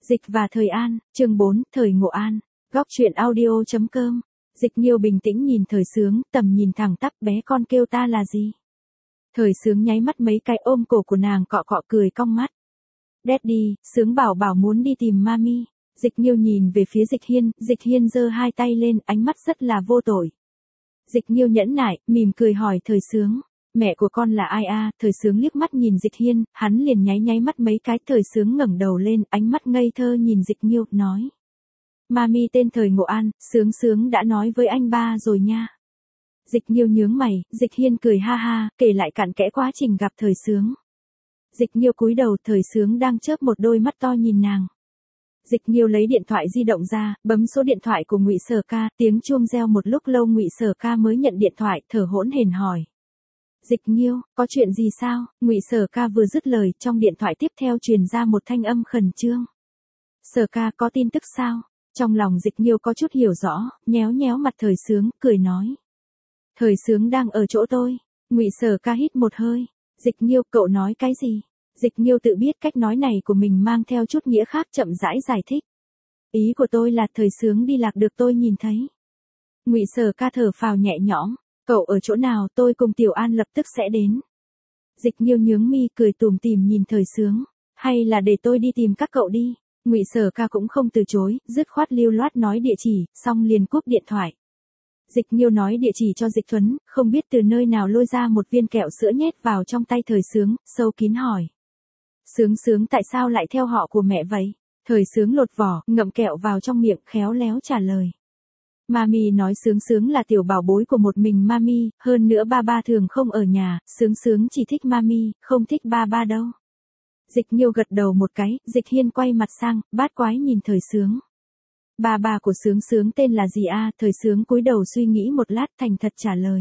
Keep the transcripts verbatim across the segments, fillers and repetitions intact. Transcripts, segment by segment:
Dịch và Thời An, chương bốn, Thời Ngộ An, góc truyện audio chấm com. Dịch Nghiêu bình tĩnh nhìn Thời Sướng, tầm nhìn thẳng tắp, bé con kêu ta là gì? Thời Sướng nháy mắt mấy cái ôm cổ của nàng cọ cọ cười cong mắt. Daddy, Sướng bảo bảo muốn đi tìm mami. Dịch Nghiêu nhìn về phía Dịch Hiên, Dịch Hiên giơ hai tay lên, ánh mắt rất là vô tội. Dịch Nghiêu nhẫn nại, mỉm cười hỏi Thời Sướng, mẹ của con là ai a? Thời Sướng liếc mắt nhìn Dịch Hiên, hắn liền nháy nháy mắt mấy cái. Thời Sướng ngẩng đầu lên, ánh mắt ngây thơ nhìn Dịch Nghiêu, nói. Mami tên Thời Ngộ An, Sướng Sướng đã nói với anh ba rồi nha. Dịch Nghiêu nhướng mày, Dịch Hiên cười ha ha, kể lại cặn kẽ quá trình gặp Thời Sướng. Dịch Nghiêu cúi đầu, Thời Sướng đang chớp một đôi mắt to nhìn nàng. Dịch Nghiêu lấy điện thoại di động ra, bấm số điện thoại của Ngụy Sở Ca, tiếng chuông reo một lúc lâu Ngụy Sở Ca mới nhận điện thoại, thở hổn hển hỏi. Dịch Nghiêu, có chuyện gì sao? Ngụy Sở Ca vừa dứt lời, trong điện thoại tiếp theo truyền ra một thanh âm khẩn trương. Sở Ca, có tin tức sao? Trong lòng Dịch Nghiêu có chút hiểu rõ, nhéo nhéo mặt Thời Sướng, cười nói. Thời Sướng đang ở chỗ tôi. Ngụy Sở Ca hít một hơi. Dịch Nghiêu, cậu nói cái gì? Dịch Nghiêu tự biết cách nói này của mình mang theo chút nghĩa khác, chậm rãi giải thích. Ý của tôi là Thời Sướng đi lạc được tôi nhìn thấy. Ngụy Sở Ca thở phào nhẹ nhõm. Cậu ở chỗ nào, tôi cùng Tiểu An lập tức sẽ đến. Dịch Nghiêu nhướng mi cười tủm tỉm nhìn Thời Sướng. Hay là để tôi đi tìm các cậu đi. Ngụy Sở Ca cũng không từ chối, dứt khoát lưu loát nói địa chỉ, xong liền cúp điện thoại. Dịch Nghiêu nói địa chỉ cho Dịch Thuấn, không biết từ nơi nào lôi ra một viên kẹo sữa nhét vào trong tay Thời Sướng, sâu kín hỏi. Sướng Sướng tại sao lại theo họ của mẹ vậy? Thời Sướng lột vỏ, ngậm kẹo vào trong miệng, khéo léo trả lời. Mami nói Sướng Sướng là tiểu bảo bối của một mình Mami, hơn nữa ba ba thường không ở nhà, Sướng Sướng chỉ thích Mami, không thích ba ba đâu. Dịch Nghiêu gật đầu một cái, Dịch Hiên quay mặt sang, bát quái nhìn Thời Sướng. Ba ba của Sướng Sướng tên là gì a? Thời Sướng cúi đầu suy nghĩ một lát, thành thật trả lời.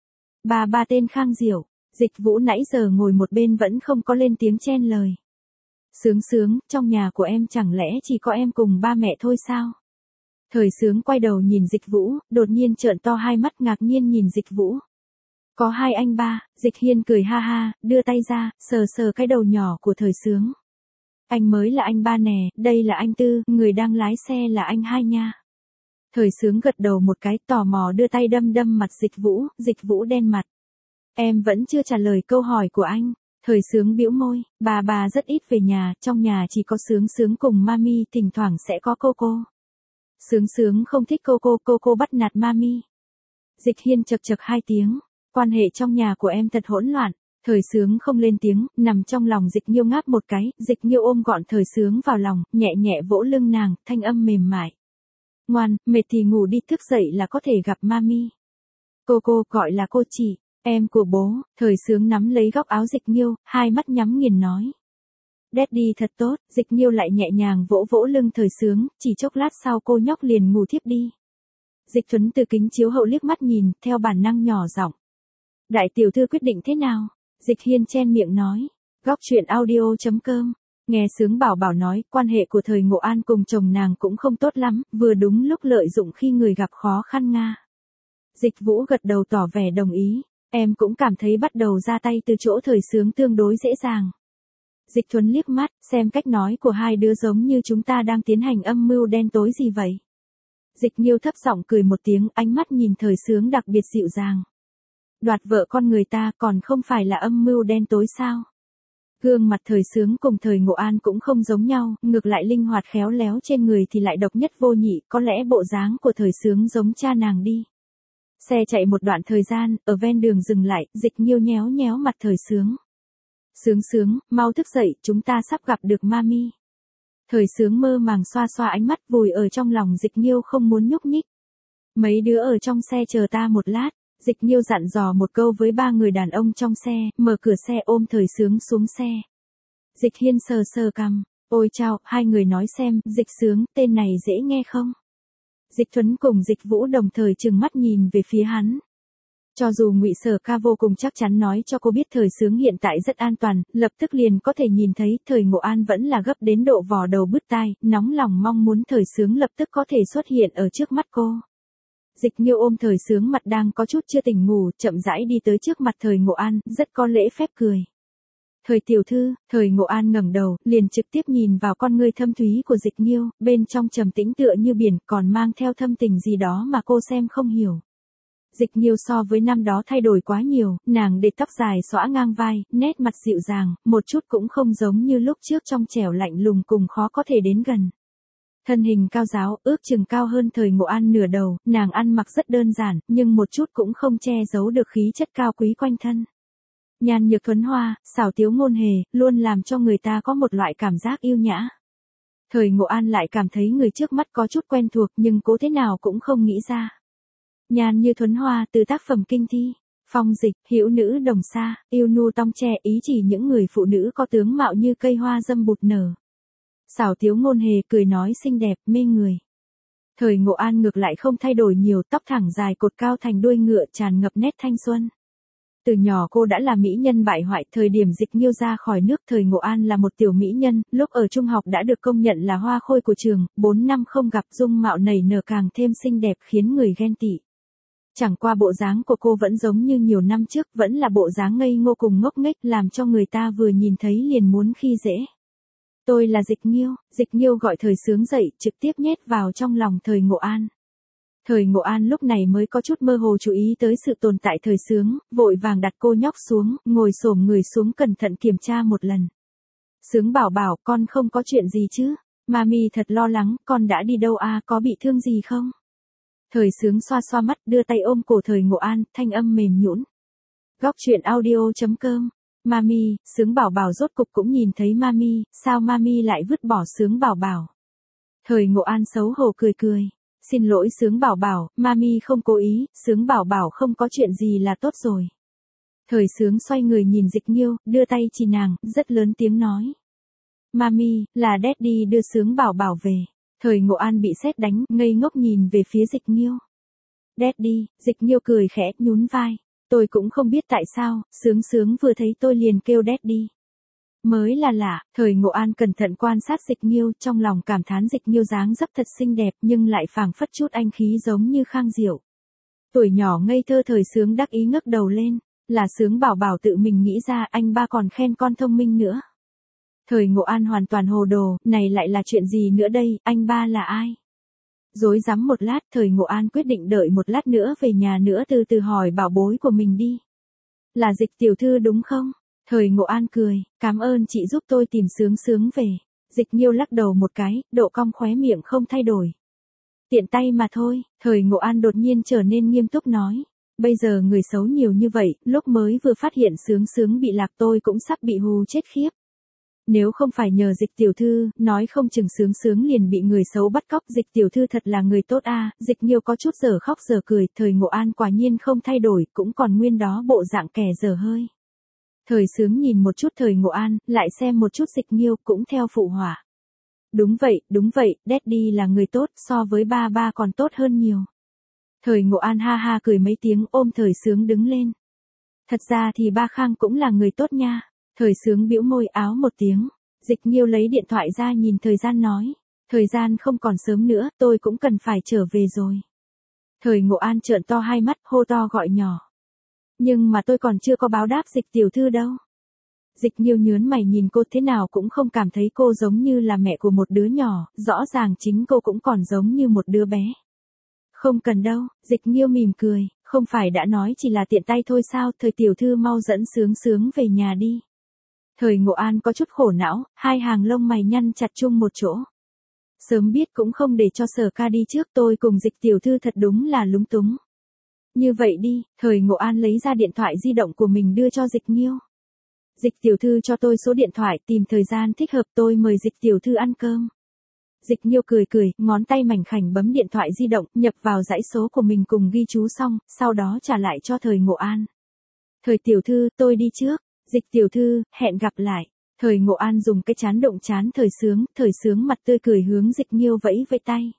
Ba ba tên Khang Diểu. Dịch Vũ nãy giờ ngồi một bên vẫn không có lên tiếng chen lời. Sướng Sướng, trong nhà của em chẳng lẽ chỉ có em cùng ba mẹ thôi sao? Thời Sướng quay đầu nhìn Dịch Vũ, đột nhiên trợn to hai mắt ngạc nhiên nhìn Dịch Vũ. Có hai anh ba. Dịch Hiên cười ha ha, đưa tay ra, sờ sờ cái đầu nhỏ của Thời Sướng. Anh mới là anh ba nè, đây là anh tư, người đang lái xe là anh hai nha. Thời Sướng gật đầu một cái, tò mò đưa tay đâm đâm mặt Dịch Vũ, Dịch Vũ đen mặt. Em vẫn chưa trả lời câu hỏi của anh. Thời Sướng bĩu môi, bà bà rất ít về nhà, trong nhà chỉ có Sướng Sướng cùng Mami, thỉnh thoảng sẽ có cô cô. Sướng Sướng không thích cô cô, cô cô bắt nạt Mami. Dịch Hiên chật chật hai tiếng, quan hệ trong nhà của em thật hỗn loạn. Thời Sướng không lên tiếng, nằm trong lòng Dịch Nghiêu ngáp một cái, Dịch Nghiêu ôm gọn Thời Sướng vào lòng, nhẹ nhẹ vỗ lưng nàng, thanh âm mềm mại. Ngoan, mệt thì ngủ đi, thức dậy là có thể gặp Mami. Cô cô gọi là cô chị, em của bố. Thời Sướng nắm lấy góc áo Dịch Nghiêu, hai mắt nhắm nghiền nói. Daddy thật tốt. Dịch Nghiêu lại nhẹ nhàng vỗ vỗ lưng Thời Sướng, chỉ chốc lát sau cô nhóc liền ngủ thiếp đi. Dịch Thuấn từ kính chiếu hậu liếc mắt nhìn, theo bản năng nhỏ giọng. Đại tiểu thư quyết định thế nào? Dịch Hiên chen miệng nói. Góc truyện audio chấm com. Nghe Sướng bảo bảo nói, quan hệ của Thời Ngộ An cùng chồng nàng cũng không tốt lắm, vừa đúng lúc lợi dụng khi người gặp khó khăn nga. Dịch Vũ gật đầu tỏ vẻ đồng ý. Em cũng cảm thấy bắt đầu ra tay từ chỗ Thời Sướng tương đối dễ dàng. Dịch Thuấn liếc mắt, xem cách nói của hai đứa giống như chúng ta đang tiến hành âm mưu đen tối gì vậy. Dịch Nghiêu thấp giọng cười một tiếng, ánh mắt nhìn Thời Sướng đặc biệt dịu dàng. Đoạt vợ con người ta còn không phải là âm mưu đen tối sao? Gương mặt Thời Sướng cùng Thời Ngộ An cũng không giống nhau, ngược lại linh hoạt khéo léo trên người thì lại độc nhất vô nhị, có lẽ bộ dáng của Thời Sướng giống cha nàng đi. Xe chạy một đoạn thời gian, ở ven đường dừng lại, Dịch Nghiêu nhéo nhéo mặt Thời Sướng. Sướng Sướng, mau thức dậy, chúng ta sắp gặp được Mami. Thời Sướng mơ màng xoa xoa ánh mắt vùi ở trong lòng Dịch Nghiêu không muốn nhúc nhích. Mấy đứa ở trong xe chờ ta một lát. Dịch Nghiêu dặn dò một câu với ba người đàn ông trong xe, mở cửa xe ôm Thời Sướng xuống xe. Dịch Hiên sờ sờ cằm, ôi chao, hai người nói xem, Dịch Sướng, tên này dễ nghe không? Dịch Thuấn cùng Dịch Vũ đồng thời trừng mắt nhìn về phía hắn. Cho dù Ngụy Sở Ca vô cùng chắc chắn nói cho cô biết Thời Sướng hiện tại rất an toàn, lập tức liền có thể nhìn thấy Thời Ngộ An vẫn là gấp đến độ vò đầu bứt tai, nóng lòng mong muốn Thời Sướng lập tức có thể xuất hiện ở trước mắt cô. Dịch Nghiêu ôm Thời Sướng mặt đang có chút chưa tỉnh ngủ, chậm rãi đi tới trước mặt Thời Ngộ An, rất có lễ phép cười. Thời tiểu thư, Thời Ngộ An ngẩng đầu, liền trực tiếp nhìn vào con ngươi thâm thúy của Dịch Nghiêu, bên trong trầm tĩnh tựa như biển, còn mang theo thâm tình gì đó mà cô xem không hiểu. Dịch Nghiêu so với năm đó thay đổi quá nhiều, nàng để tóc dài xõa ngang vai, nét mặt dịu dàng, một chút cũng không giống như lúc trước trong trẻo lạnh lùng cùng khó có thể đến gần. Thân hình cao ráo, ước chừng cao hơn Thời Ngộ An nửa đầu, nàng ăn mặc rất đơn giản, nhưng một chút cũng không che giấu được khí chất cao quý quanh thân. Nhan nhược thuấn hoa, xảo tiếu ngôn hề, luôn làm cho người ta có một loại cảm giác yêu nhã. Thời Ngộ An lại cảm thấy người trước mắt có chút quen thuộc nhưng cố thế nào cũng không nghĩ ra. Nhan như thuấn hoa từ tác phẩm kinh thi, phong dịch, hữu nữ đồng xa, yêu nu tong tre ý chỉ những người phụ nữ có tướng mạo như cây hoa dâm bụt nở. Xảo tiếu ngôn hề cười nói xinh đẹp, mê người. Thời Ngộ An ngược lại không thay đổi nhiều, tóc thẳng dài cột cao thành đuôi ngựa tràn ngập nét thanh xuân. Từ nhỏ cô đã là mỹ nhân bại hoại, thời điểm Dịch Nghiêu ra khỏi nước Thời Ngộ An là một tiểu mỹ nhân, lúc ở trung học đã được công nhận là hoa khôi của trường, bốn năm không gặp dung mạo nảy nở càng thêm xinh đẹp khiến người ghen tị. Chẳng qua bộ dáng của cô vẫn giống như nhiều năm trước, vẫn là bộ dáng ngây ngô cùng ngốc nghếch làm cho người ta vừa nhìn thấy liền muốn khi dễ. Tôi là Dịch Nghiêu, Dịch Nghiêu gọi Thời Sướng dậy, trực tiếp nhét vào trong lòng Thời Ngộ An. Thời Ngộ An lúc này mới có chút mơ hồ chú ý tới sự tồn tại Thời Sướng, vội vàng đặt cô nhóc xuống, ngồi xổm người xuống cẩn thận kiểm tra một lần. Sướng bảo bảo, con không có chuyện gì chứ? Mami thật lo lắng, con đã đi đâu à, có bị thương gì không? Thời Sướng xoa xoa mắt, đưa tay ôm cổ Thời Ngộ An, thanh âm mềm nhũn. Góc truyện audio chấm com. Mami, Sướng bảo bảo rốt cục cũng nhìn thấy Mami, sao Mami lại vứt bỏ Sướng bảo bảo? Thời Ngộ An xấu hổ cười cười. Xin lỗi Sướng bảo bảo, Mami không cố ý, Sướng bảo bảo không có chuyện gì là tốt rồi. Thời Sướng xoay người nhìn Dịch Nghiêu, đưa tay chỉ nàng, rất lớn tiếng nói. Mami, là Daddy đưa Sướng bảo bảo về. Thời Ngộ An bị sét đánh, ngây ngốc nhìn về phía Dịch Nghiêu. Daddy, Dịch Nghiêu cười khẽ, nhún vai. Tôi cũng không biết tại sao, Sướng Sướng vừa thấy tôi liền kêu Daddy. Mới là lạ, Thời Ngộ An cẩn thận quan sát Dịch Nghiêu, trong lòng cảm thán Dịch Nghiêu dáng dấp thật xinh đẹp nhưng lại phảng phất chút anh khí giống như Khang Diệu. Tuổi nhỏ ngây thơ Thời Sướng đắc ý ngước đầu lên, là Sướng bảo bảo tự mình nghĩ ra, anh ba còn khen con thông minh nữa. Thời Ngộ An hoàn toàn hồ đồ, này lại là chuyện gì nữa đây, anh ba là ai? Rối rắm một lát, Thời Ngộ An quyết định đợi một lát nữa về nhà nữa từ từ hỏi bảo bối của mình đi. Là Dịch tiểu thư đúng không? Thời Ngộ An cười, cảm ơn chị giúp tôi tìm Sướng Sướng về. Dịch Nghiêu lắc đầu một cái, độ cong khóe miệng không thay đổi. Tiện tay mà thôi, Thời Ngộ An đột nhiên trở nên nghiêm túc nói. Bây giờ người xấu nhiều như vậy, lúc mới vừa phát hiện Sướng Sướng bị lạc tôi cũng sắp bị hù chết khiếp. Nếu không phải nhờ Dịch tiểu thư, nói không chừng Sướng Sướng liền bị người xấu bắt cóc. Dịch tiểu thư thật là người tốt a. À. Dịch Nghiêu có chút giờ khóc giờ cười, Thời Ngộ An quả nhiên không thay đổi, cũng còn nguyên đó bộ dạng kẻ dở hơi. Thời Sướng nhìn một chút Thời Ngộ An, lại xem một chút Dịch Nghiêu, cũng theo phụ họa. Đúng vậy, đúng vậy, Daddy là người tốt, so với ba ba còn tốt hơn nhiều. Thời Ngộ An ha ha cười mấy tiếng, ôm Thời Sướng đứng lên. Thật ra thì ba Khang cũng là người tốt nha. Thời Sướng bĩu môi áo một tiếng. Dịch Nghiêu lấy điện thoại ra nhìn thời gian nói. Thời gian không còn sớm nữa, tôi cũng cần phải trở về rồi. Thời Ngộ An trợn to hai mắt, hô to gọi nhỏ. Nhưng mà tôi còn chưa có báo đáp Dịch tiểu thư đâu. Dịch Nghiêu nhớn mày nhìn cô, thế nào cũng không cảm thấy cô giống như là mẹ của một đứa nhỏ, rõ ràng chính cô cũng còn giống như một đứa bé. Không cần đâu, Dịch Nghiêu mỉm cười, không phải đã nói chỉ là tiện tay thôi sao, Thời tiểu thư mau dẫn Sướng Sướng về nhà đi. Thời Ngộ An có chút khổ não, hai hàng lông mày nhăn chặt chung một chỗ. Sớm biết cũng không để cho Sở ca đi trước, tôi cùng Dịch tiểu thư thật đúng là lúng túng. Như vậy đi, Thời Ngộ An lấy ra điện thoại di động của mình đưa cho Dịch Nghiêu. Dịch tiểu thư cho tôi số điện thoại, tìm thời gian thích hợp tôi mời Dịch tiểu thư ăn cơm. Dịch Nghiêu cười cười, ngón tay mảnh khảnh bấm điện thoại di động, nhập vào dãy số của mình cùng ghi chú xong, sau đó trả lại cho Thời Ngộ An. Thời tiểu thư, tôi đi trước. Dịch tiểu thư, hẹn gặp lại. Thời Ngộ An dùng cái chán động chán Thời Sướng, Thời Sướng mặt tươi cười hướng Dịch Nghiêu vẫy vẫy tay.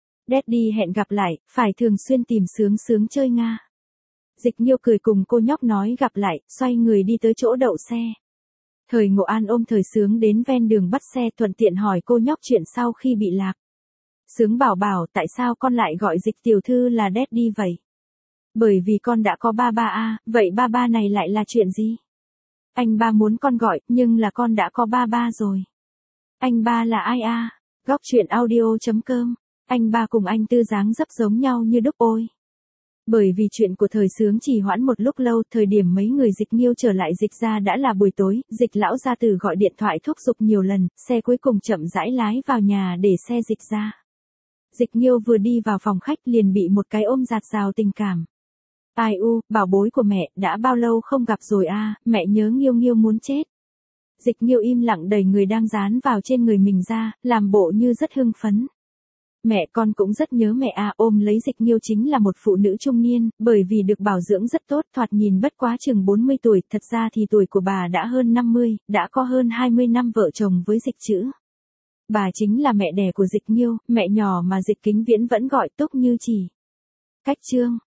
Daddy hẹn gặp lại, phải thường xuyên tìm Sướng Sướng chơi Nga. Dịch Nghiêu cười cùng cô nhóc nói gặp lại, xoay người đi tới chỗ đậu xe. Thời Ngộ An ôm Thời Sướng đến ven đường bắt xe, thuận tiện hỏi cô nhóc chuyện sau khi bị lạc. Sướng bảo bảo, tại sao con lại gọi Dịch tiểu thư là Daddy vậy? Bởi vì con đã có ba ba a, vậy ba ba này lại là chuyện gì? Anh ba muốn con gọi, nhưng là con đã có ba ba rồi. Anh ba là ai a? Góc truyện audio.com. Anh ba cùng anh Tư dáng dấp giống nhau như đúc ôi. Bởi vì chuyện của thời xướng chỉ hoãn một lúc lâu, thời điểm mấy người Dịch Nghiêu trở lại Dịch ra đã là buổi tối, Dịch lão gia tử gọi điện thoại thúc giục nhiều lần, xe cuối cùng chậm rãi lái vào nhà để xe Dịch ra. Dịch Nghiêu vừa đi vào phòng khách liền bị một cái ôm dạt dào tình cảm. Ai u, bảo bối của mẹ, đã bao lâu không gặp rồi a, mẹ nhớ Nghiêu Nghiêu muốn chết. Dịch Nghiêu im lặng đẩy người đang dán vào trên người mình ra, làm bộ như rất hưng phấn. Mẹ con cũng rất nhớ mẹ à, ôm lấy Dịch Nghiêu chính là một phụ nữ trung niên, bởi vì được bảo dưỡng rất tốt, thoạt nhìn bất quá chừng bốn mươi tuổi, thật ra thì tuổi của bà đã hơn năm mươi, đã có hơn hai mươi năm vợ chồng với Dịch Trữ. Bà chính là mẹ đẻ của Dịch Nghiêu, mẹ nhỏ mà Dịch Kính Viễn vẫn gọi Túc Như Chỉ. Cách chương